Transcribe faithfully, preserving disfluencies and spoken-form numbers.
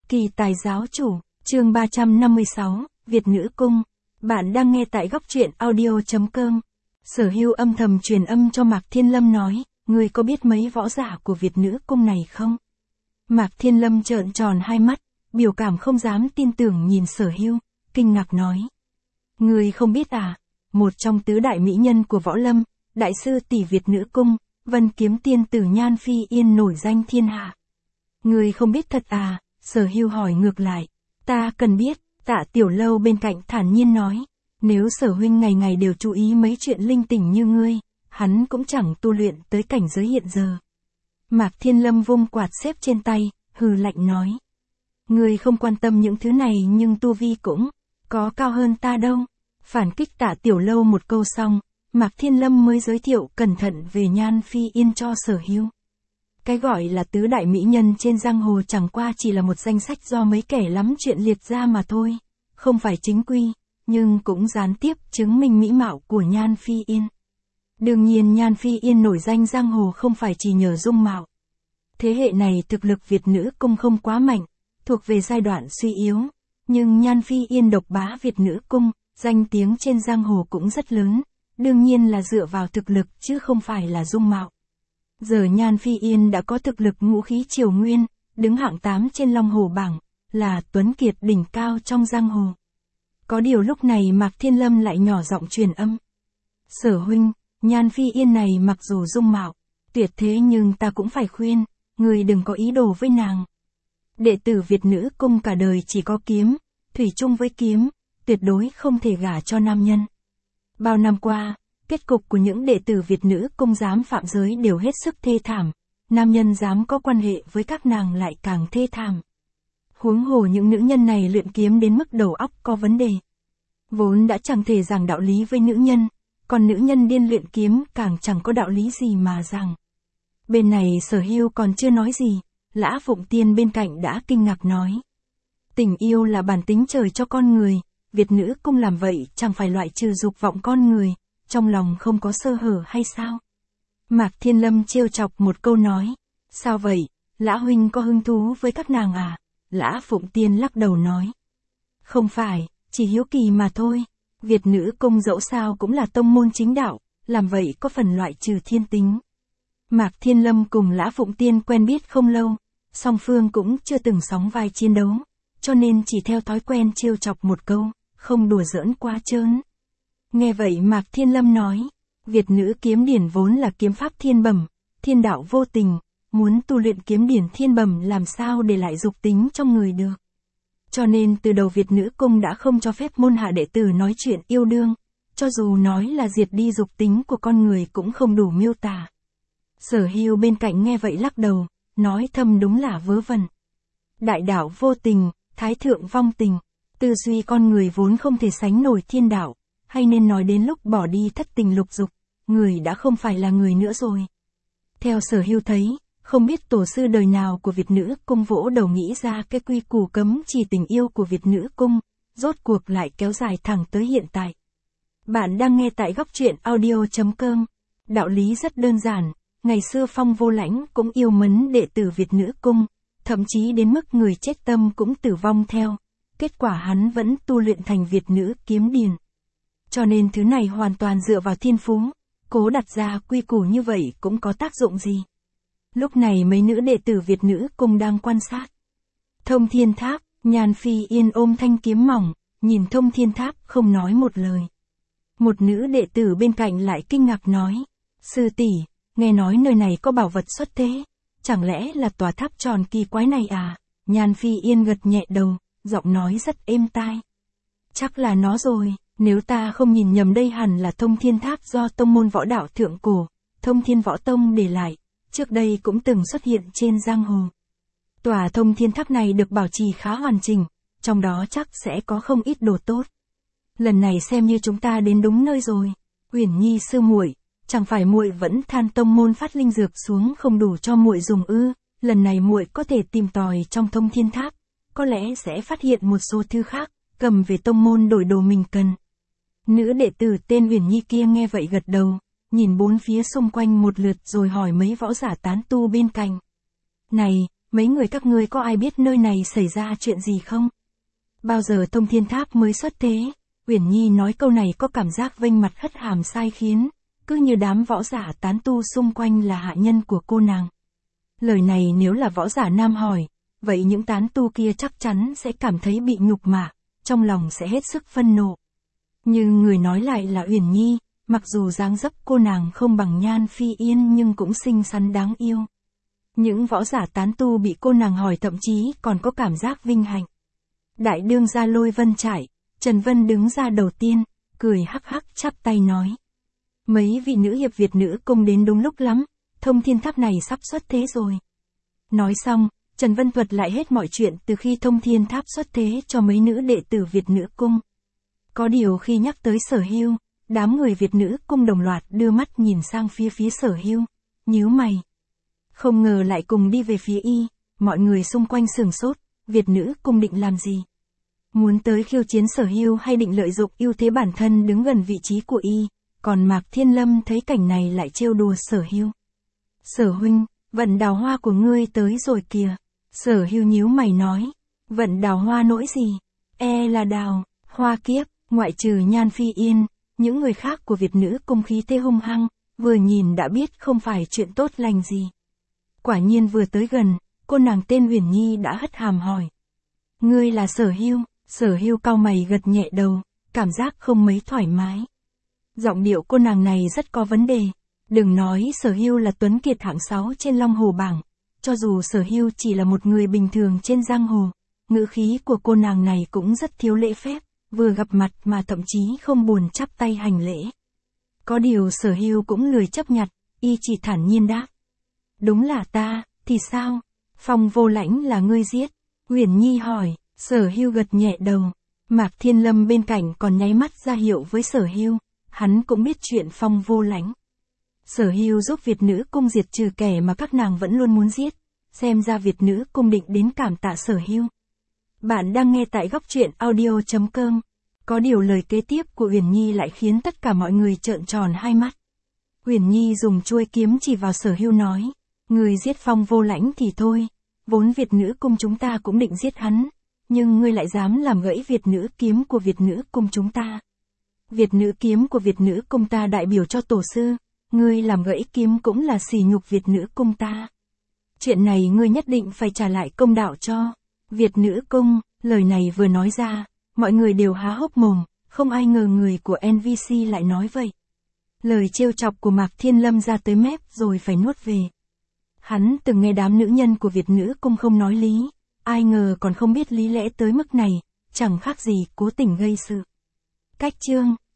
Kỳ tài giáo chủ, chương ba trăm năm mươi sáu, Việt Nữ Cung. Bạn đang nghe tại góc truyện audio chấm com. Sở Hưu âm thầm truyền âm cho Mạc Thiên Lâm nói, người có biết mấy võ giả của Việt Nữ Cung này không? Mạc Thiên Lâm trợn tròn hai mắt, biểu cảm không dám tin tưởng nhìn Sở Hưu, kinh ngạc nói. Người không biết à, một trong tứ đại mỹ nhân của võ lâm, đại sư tỷ Việt Nữ Cung, Vân Kiếm Tiên tử Nhan Phi Yên nổi danh thiên hạ. Người không biết thật à? Sở Hưu hỏi ngược lại. Ta cần biết, Tạ Tiểu Lâu bên cạnh thản nhiên nói. Nếu Sở huynh ngày ngày đều chú ý mấy chuyện linh tinh như ngươi, hắn cũng chẳng tu luyện tới cảnh giới hiện giờ. Mạc Thiên Lâm vung quạt xếp trên tay, hừ lạnh nói. Ngươi không quan tâm những thứ này nhưng tu vi cũng có cao hơn ta đâu. Phản kích Tạ Tiểu Lâu một câu xong, Mạc Thiên Lâm mới giới thiệu cẩn thận về Nhan Phi Yên cho Sở Hưu. Cái gọi là tứ đại mỹ nhân trên giang hồ chẳng qua chỉ là một danh sách do mấy kẻ lắm chuyện liệt ra mà thôi, không phải chính quy, nhưng cũng gián tiếp chứng minh mỹ mạo của Nhan Phi Yên. Đương nhiên Nhan Phi Yên nổi danh giang hồ không phải chỉ nhờ dung mạo. Thế hệ này thực lực Việt Nữ Cung không quá mạnh, thuộc về giai đoạn suy yếu, nhưng Nhan Phi Yên độc bá Việt Nữ Cung, danh tiếng trên giang hồ cũng rất lớn, đương nhiên là dựa vào thực lực chứ không phải là dung mạo. Giờ Nhan Phi Yên đã có thực lực ngũ khí triều nguyên, đứng hạng tám trên Long Hồ bảng, là tuấn kiệt đỉnh cao trong giang hồ. Có điều lúc này Mạc Thiên Lâm lại nhỏ giọng truyền âm. Sở huynh, Nhan Phi Yên này mặc dù dung mạo tuyệt thế nhưng ta cũng phải khuyên, người đừng có ý đồ với nàng. Đệ tử Việt Nữ Cung cả đời chỉ có kiếm, thủy chung với kiếm, tuyệt đối không thể gả cho nam nhân. Bao năm qua, kết cục của những đệ tử Việt Nữ Cung dám phạm giới đều hết sức thê thảm, nam nhân dám có quan hệ với các nàng lại càng thê thảm. Huống hồ những nữ nhân này luyện kiếm đến mức đầu óc có vấn đề. Vốn đã chẳng thể giảng đạo lý với nữ nhân, còn nữ nhân điên luyện kiếm càng chẳng có đạo lý gì mà giảng. Bên này Sở Hưu còn chưa nói gì, Lã Phụng Tiên bên cạnh đã kinh ngạc nói. Tình yêu là bản tính trời cho con người, Việt Nữ Cung làm vậy chẳng phải loại trừ dục vọng con người, trong lòng không có sơ hở hay sao? Mạc Thiên Lâm trêu chọc một câu nói. Sao vậy, Lã huynh có hứng thú với các nàng à? Lã Phụng Tiên lắc đầu nói. Không phải, chỉ hiếu kỳ mà thôi. Việt Nữ Cung dẫu sao cũng là tông môn chính đạo, làm vậy có phần loại trừ thiên tính. Mạc Thiên Lâm cùng Lã Phụng Tiên quen biết không lâu, song phương cũng chưa từng sóng vai chiến đấu, cho nên chỉ theo thói quen trêu chọc một câu, không đùa giỡn quá trớn. Nghe vậy Mạc Thiên Lâm nói, Việt Nữ kiếm điển vốn là kiếm pháp thiên bẩm, thiên đạo vô tình, muốn tu luyện kiếm điển thiên bẩm làm sao để lại dục tính trong người được. Cho nên từ đầu Việt Nữ Cung đã không cho phép môn hạ đệ tử nói chuyện yêu đương, cho dù nói là diệt đi dục tính của con người cũng không đủ miêu tả. Sở Hưu bên cạnh nghe vậy lắc đầu, nói thầm đúng là vớ vẩn. Đại đạo vô tình, thái thượng vong tình, tư duy con người vốn không thể sánh nổi thiên đạo. Hay nên nói đến lúc bỏ đi thất tình lục dục, người đã không phải là người nữa rồi. Theo Sở Hưu thấy, không biết tổ sư đời nào của Việt Nữ Cung vỗ đầu nghĩ ra cái quy củ cấm chỉ tình yêu của Việt Nữ Cung, rốt cuộc lại kéo dài thẳng tới hiện tại. Bạn đang nghe tại góc truyện audio chấm com. Đạo lý rất đơn giản, ngày xưa Phong Vô Lãnh cũng yêu mến đệ tử Việt Nữ Cung, thậm chí đến mức người chết tâm cũng tử vong theo. Kết quả hắn vẫn tu luyện thành Việt Nữ kiếm điển. Cho nên thứ này hoàn toàn dựa vào thiên phú, cố đặt ra quy củ như vậy cũng có tác dụng gì. Lúc này mấy nữ đệ tử Việt Nữ Cung đang quan sát. Thông Thiên Tháp, Nhan Phi Yên ôm thanh kiếm mỏng, nhìn Thông Thiên Tháp không nói một lời. Một nữ đệ tử bên cạnh lại kinh ngạc nói, sư tỷ, nghe nói nơi này có bảo vật xuất thế, chẳng lẽ là tòa tháp tròn kỳ quái này à? Nhan Phi Yên gật nhẹ đầu, giọng nói rất êm tai. Chắc là nó rồi. Nếu ta không nhìn nhầm đây hẳn là Thông Thiên Tháp do tông môn võ đạo thượng cổ, Thông Thiên Võ Tông để lại, trước đây cũng từng xuất hiện trên giang hồ. Tòa Thông Thiên Tháp này được bảo trì khá hoàn chỉnh, trong đó chắc sẽ có không ít đồ tốt. Lần này xem như chúng ta đến đúng nơi rồi. Uyển Nhi sư muội, chẳng phải muội vẫn than tông môn phát linh dược xuống không đủ cho muội dùng ư? Lần này muội có thể tìm tòi trong Thông Thiên Tháp, có lẽ sẽ phát hiện một số thư khác, cầm về tông môn đổi đồ mình cần. Nữ đệ tử tên Uyển Nhi kia nghe vậy gật đầu, nhìn bốn phía xung quanh một lượt rồi hỏi mấy võ giả tán tu bên cạnh. Này, mấy người các ngươi có ai biết nơi này xảy ra chuyện gì không? Bao giờ Thông Thiên Tháp mới xuất thế? Uyển Nhi nói câu này có cảm giác vênh mặt hất hàm sai khiến, cứ như đám võ giả tán tu xung quanh là hạ nhân của cô nàng. Lời này nếu là võ giả nam hỏi, vậy những tán tu kia chắc chắn sẽ cảm thấy bị nhục mạ, trong lòng sẽ hết sức phân nộ. Nhưng người nói lại là Uyển Nhi, mặc dù dáng dấp cô nàng không bằng Nhan Phi Yên nhưng cũng xinh xắn đáng yêu. Những võ giả tán tu bị cô nàng hỏi thậm chí còn có cảm giác vinh hạnh. Đại đương gia Lôi Vân Trải, Trần Vân đứng ra đầu tiên, cười hắc hắc chắp tay nói. Mấy vị nữ hiệp Việt nữ cung đến đúng lúc lắm, Thông Thiên Tháp này sắp xuất thế rồi. Nói xong, Trần Vân thuật lại hết mọi chuyện từ khi Thông Thiên Tháp xuất thế cho mấy nữ đệ tử Việt nữ cung. Có điều khi nhắc tới Sở Hưu, đám người Việt nữ cung đồng loạt đưa mắt nhìn sang phía phía Sở Hưu, nhíu mày. Không ngờ lại cùng đi về phía y, mọi người xung quanh sửng sốt, Việt nữ cung định làm gì? Muốn tới khiêu chiến Sở Hưu hay định lợi dụng ưu thế bản thân đứng gần vị trí của y, còn Mạc Thiên Lâm thấy cảnh này lại trêu đùa Sở Hưu. Sở huynh, vận đào hoa của ngươi tới rồi kìa. Sở Hưu nhíu mày nói, vận đào hoa nỗi gì? E là đào, hoa kiếp, ngoại trừ Nhan Phi Yên, những người khác của Việt nữ cung khí thế hung hăng, vừa nhìn đã biết không phải chuyện tốt lành gì. Quả nhiên vừa tới gần, cô nàng tên Uyển Nhi đã hất hàm hỏi. Ngươi là Sở Hưu? Sở Hưu cau mày gật nhẹ đầu, cảm giác không mấy thoải mái. Giọng điệu cô nàng này rất có vấn đề. Đừng nói Sở Hưu là tuấn kiệt hạng sáu trên Long Hồ bảng, cho dù Sở Hưu chỉ là một người bình thường trên giang hồ, ngữ khí của cô nàng này cũng rất thiếu lễ phép, vừa gặp mặt mà thậm chí không buồn chắp tay hành lễ. Có điều Sở Hưu cũng lười chấp nhặt, y chỉ thản nhiên đáp. Đúng là ta, thì sao? Phong Vô Lãnh là ngươi giết? Uyển Nhi hỏi. Sở Hưu gật nhẹ đầu. Mạc Thiên Lâm bên cạnh còn nháy mắt ra hiệu với Sở Hưu, hắn cũng biết chuyện Phong Vô Lãnh. Sở Hưu giúp Việt nữ cung diệt trừ kẻ mà các nàng vẫn luôn muốn giết, xem ra Việt nữ cung định đến cảm tạ Sở Hưu. Bạn đang nghe tại góc truyện audio chấm com. Có điều lời kế tiếp của Uyển Nhi lại khiến tất cả mọi người trợn tròn hai mắt. Uyển Nhi dùng chuôi kiếm chỉ vào Sở Hưu nói, người giết Phong Vô Lãnh thì thôi, vốn Việt nữ cung chúng ta cũng định giết hắn, nhưng ngươi lại dám làm gãy Việt nữ kiếm của Việt nữ cung chúng ta. Việt nữ kiếm của Việt nữ cung ta đại biểu cho tổ sư, ngươi làm gãy kiếm cũng là sỉ nhục Việt nữ cung ta. Chuyện này ngươi nhất định phải trả lại công đạo cho Việt nữ cung. Lời này vừa nói ra, mọi người đều há hốc mồm, không ai ngờ người của en vê xê lại nói vậy. Lời trêu chọc của Mạc Thiên Lâm ra tới mép rồi phải nuốt về. Hắn từng nghe đám nữ nhân của Việt nữ cung không nói lý, ai ngờ còn không biết lý lẽ tới mức này, chẳng khác gì cố tình gây sự. Cách chương